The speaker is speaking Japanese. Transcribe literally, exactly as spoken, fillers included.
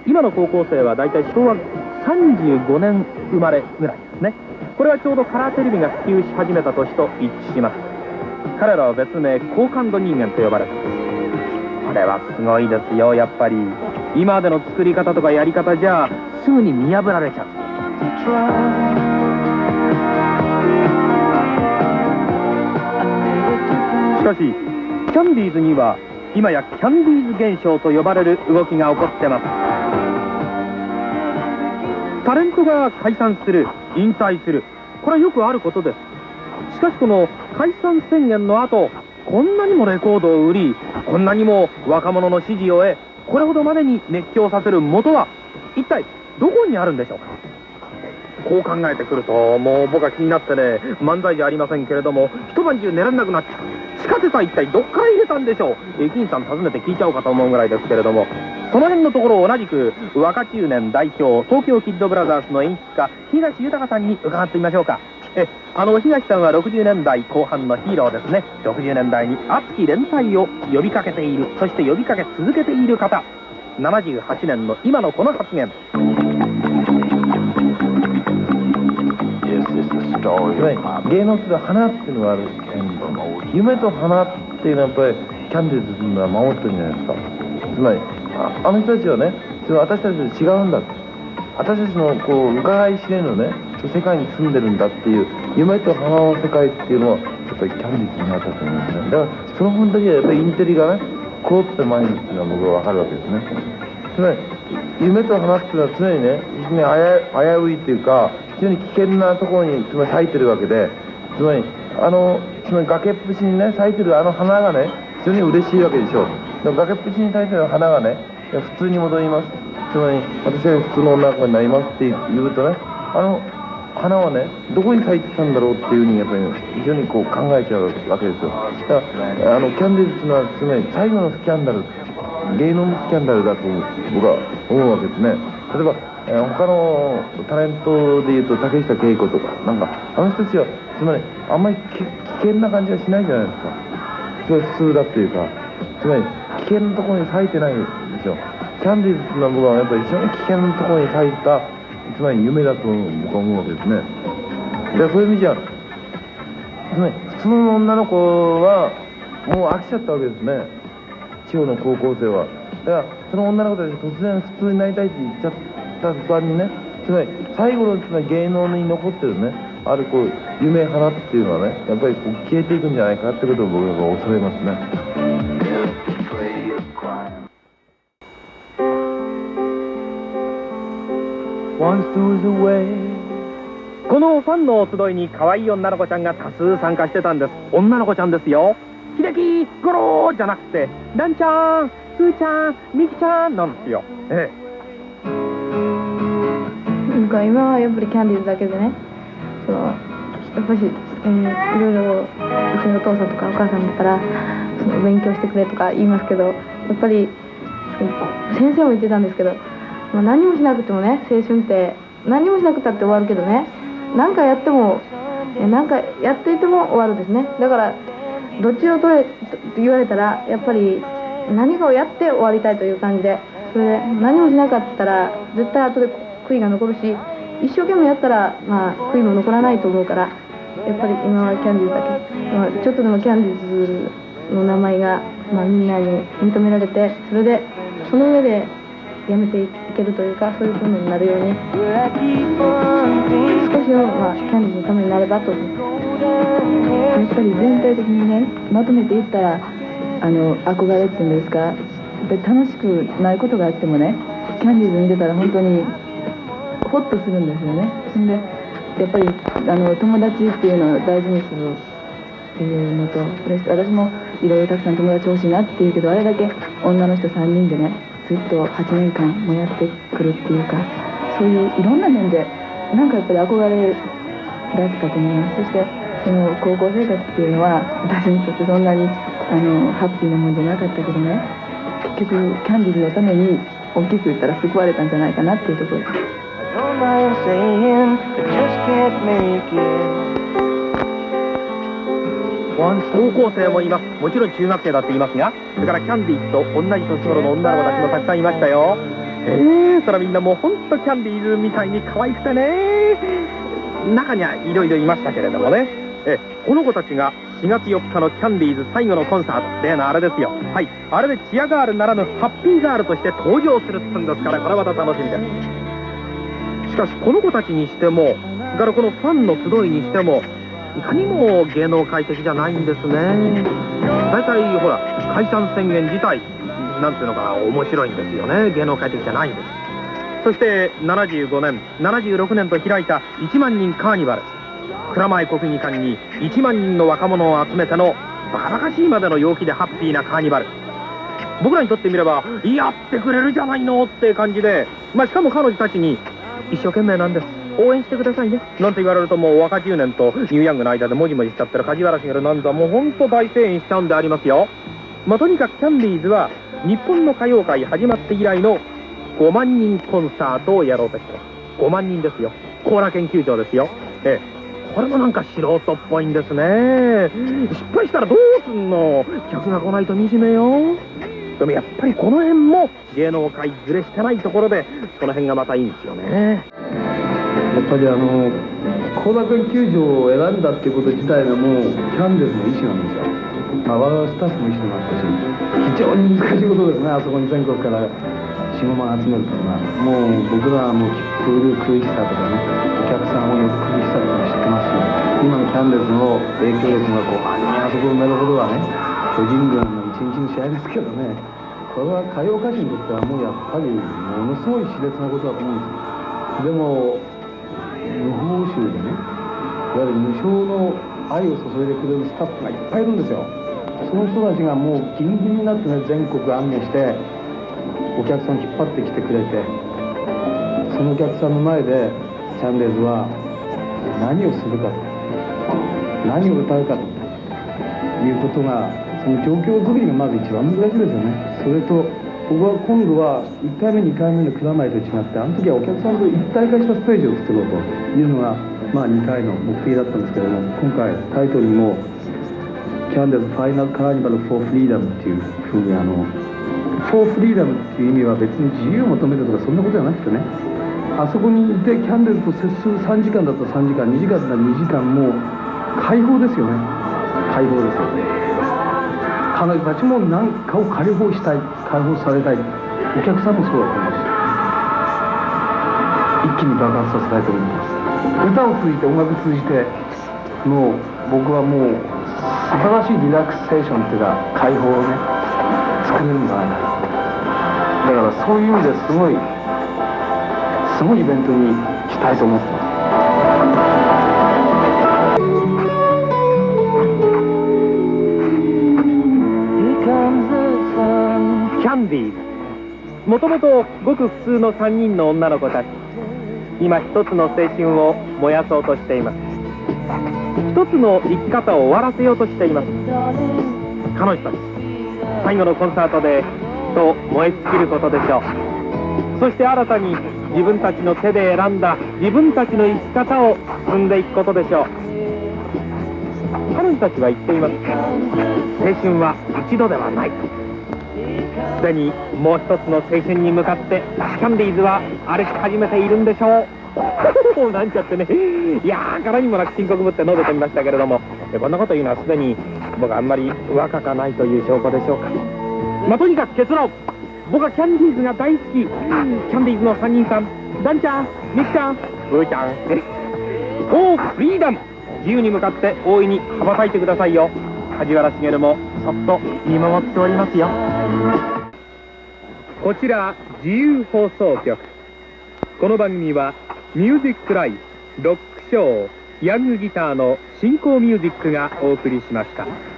今の高校生はだいたいしょうわさんじゅうごねん生まれぐらいですね。これはちょうどカラーテレビが普及し始めた年と一致します。彼らは別名高感度人間と呼ばれています。これはすごいですよ。やっぱり今までの作り方とかやり方じゃすぐに見破られちゃう。しかしキャンディーズには今やキャンディーズ現象と呼ばれる動きが起こってます。タレントが解散する、引退する、これはよくあることです。しかしこの解散宣言の後、こんなにもレコードを売り、こんなにも若者の支持を得、これほどまでに熱狂させる元は一体どこにあるんでしょうか。こう考えてくると、もう僕は気になってね、漫才じゃありませんけれども、一晩中寝られなくなっちゃう。地下鉄は一体どっから入れたんでしょう。駅員さん訪ねて聞いちゃおうかと思うぐらいですけれども、その辺のところを同じく若中年代表、東京キッドブラザーズの演出家東豊さんに伺ってみましょうか。えあの東さんはろくじゅうねんだいこう半のヒーローですね。ろくじゅうねんだいに熱き連帯を呼びかけている、そして呼びかけ続けている方、ななじゅうはちねんの今のこの発言。 芸能っていうのは花っていうのがあるけど、夢と花っていうのはやっぱりキャンディーズっていうのは守ってるんじゃないですか。つまり あ, あの人たちはね、私たちと違うんだ、私たちのこう伺い知れぬね世界に住んでるんだっていう夢と花の世界っていうのはやっぱりキャンディーズになったと思うんですね。だからその分だけはやっぱりインテリがねこうって前にっていうのは僕は分かるわけですね。つまり夢と花っていうのは常にね非常に危ういっていうか非常に危険なところにつまり咲いてるわけで、つまりあのつまり崖っぷちにね咲いてるあの花がね非常に嬉しいわけでしょう。でも崖っぷちに咲いてる花がね普通に戻ります。つまり私が普通の女の子になりますって言うとね、あの花はねどこに咲いてたんだろうっていうふうにやっぱり非常にこう考えちゃうわけですよ。だからあのキャンディーズっていうのはつまり最後のスキャンダル、芸能のスキャンダルだと僕は思うわけですね。例えば、えー、他のタレントでいうと竹下景子とかなんかあの人たちはつまりあんまり危険な感じはしないじゃないですか。それは普通だというか、つまり危険なところに咲いてないんですよ。キャンディーズっていうのは僕はやっぱり非常に危険なところに咲いたつまり夢だと僕は思うわけですね。でそういう意味じゃつまり普通の女の子はもう飽きちゃったわけですね、地方の高校生は。だからその女の子たち突然普通になりたいって言っちゃった途端にね、つまり最後のつまり芸能に残ってるねあるこう夢花っていうのはねやっぱりこう消えていくんじゃないかってことを僕は恐れますね。 このファンの集いに可愛い女の子ちゃんが多数参加してたんです。女の子ちゃんですよ。秀樹ゴローじゃなくてランちゃん、ふーちゃん、みきちゃんなんですよ。ええ、 なんか今はやっぱりキャンディーズだけでね、そのやっぱり、えー、いろいろうちのお父さんとかお母さんだったらその勉強してくれとか言いますけど、やっぱり先生も言ってたんですけど、まあ、何もしなくてもね、青春って何もしなくたって終わるけどね、何かやっても何かやっていても終わるですね。だからどっちを取れと言われたらやっぱり何かをやって終わりたいという感じで、それで何もしなかったら絶対後で悔いが残るし、一生懸命やったらまあ悔いも残らないと思うから、やっぱり今はキャンディーズだけ、まあ、ちょっとでもキャンディーズの名前が、まあ、みんなに認められて、それでその上でやめていけるというか、そういう風になるように少しの、まあ、キャンディーズのためになればと思います。 やっぱり全体的にねまとめていったらあの憧れっていうんですか、やっぱり楽しくないことがあってもねキャンディーズ見てたら本当にホッとするんですよね。でやっぱりあの友達っていうのを大事にするっていうのと、私もいろいろたくさん友達欲しいなっていうけど、あれだけ女の人さんにんでねずっとはちねんかんもやってくるっていうか、そういういろんな面でなんかやっぱり憧れだったと思います。そしてその高校生活っていうのは私にとってそんなにあのハッピーなもんじゃなかったけどね、結局キャンディーズのために大きく言ったら救われたんじゃないかなっていうところです。 高校生もいます。もちろん中学生だっていますが、それからキャンディーズと同じ年頃の女の子たちもたくさんいましたよ。 えー、そらみんなもうほんとキャンディーズみたいに可愛くてね、中にはいろいろいましたけれどもね、えこの子たちがしがつよっかのキャンディーズ最後のコンサート、例のあれですよ。はい、あれでチアガールならぬハッピーガールとして登場するってんですから、これまた楽しみです。しかしこの子たちにしても、それからこのファンの集いにしても、いかにも芸能界的じゃないんですね。大体ほら解散宣言自体なんていうのかな、面白いんですよね。芸能界的じゃないんです。そしてななじゅうごねんななじゅうろくねんと開いたいちまんにんカーニバル、蔵前国技館にいちまんにんの若者を集めてのバカバカしいまでの陽気でハッピーなカーニバル、僕らにとってみればやってくれるじゃないのって感じで、まあ、しかも彼女たちに一生懸命なんです、応援してくださいねなんて言われると、もう若中年とニューヤングの間でもじもじしちゃってる梶原茂なんざもうほんと大声援しちゃうんでありますよ。まあ、とにかくキャンディーズは日本の歌謡界始まって以来のごまんにんコンサートをやろうとしてます。ごまんにんですよ。後楽園球場ですよ。ええ、これもなんか素人っぽいんですね。失敗したらどうすんの、客が来ないと惨めよ。でもやっぱりこの辺も芸能界ずれしてないところで、その辺がまたいいんですよね。 やっぱりあの後楽園球場を選んだっていうこと自体がもうキャンディーズの意思なんですよ。まあ、我々スタッフも一緒になったし、非常に難しいことですね。あそこに全国からよん、ごまん集めるというのは、もう僕らはもう切符売る苦しさとかね、お客さんを呼ぶ苦しさとかも知ってますし、今のキャンディーズの影響力がごまんにんあそこ埋めるほどはね、巨人軍の一日の試合ですけどね、これは歌謡歌手にとってはもうやっぱりものすごい熾烈なことだと思うんです。でも無報酬でね、いわゆる無償の愛を注いでくれるスタッフがいっぱいいるんですよ。その人たちがもうギンギンになってね、全国案内してお客さん引っ張ってきてくれて、そのお客さんの前でキャンディーズは何をするか、何を歌うかということが、その状況作りがまず一番難しいですよね。それと僕は今度はいっかいめにかいめの蔵前と違って、あの時はお客さんと一体化したステージを作ろうというのが、まあ、にかいの目的だったんですけども、今回タイトルにもキャンディーズファイナルカーニバルフォーフリーダムっていうふうに、あのフォーフリーダムっていう意味は別に自由を求めるとかそんなことじゃなくてね、あそこにいてキャンディーズと接するさんじかんだったらさんじかん、にじかんだったらにじかん、もう解放ですよね。解放ですよね。彼女たちも何かを解放したい、解放されたい、お客さんもそうだと思うし、一気に爆発させたいと思います。歌を通じて、音楽を通じて、もう僕はもう素晴らしいリラクセーションっていうか解放をね作れるんじゃないかな。だからそういう意味ですごいすごいイベントにしたいと思ってます。 キャンディーズ、もともとごく普通のさんにんの女の子たち、今一つの青春を燃やそうとしています。一つの生き方を終わらせようとしています。彼女たち最後のコンサートでと燃え尽きることでしょう。そして新たに自分たちの手で選んだ自分たちの生き方を進んでいくことでしょう。彼女たちは言っています。青春は一度ではない。すでにもう一つの青春に向かってキャンディーズは歩き始めているんでしょう。なんちゃってね、いやーからにもなく深刻ぶって述べてみましたけれども、こんなこと言うのはすでに僕はあんまり若かないという証拠でしょうか。まあ、とにかく結論、僕はキャンディーズが大好き。キャンディーズのさんにんさん、ダンちゃん、ミキちゃん、ブーちゃん、フォーフリーダム、自由に向かって大いに羽ばたいてくださいよ。梶原茂もそっと見守っておりますよ。こちら自由放送局。この番組はミュージックライフ、ロックショー、ヤングギターの新興ミュージックがお送りしました。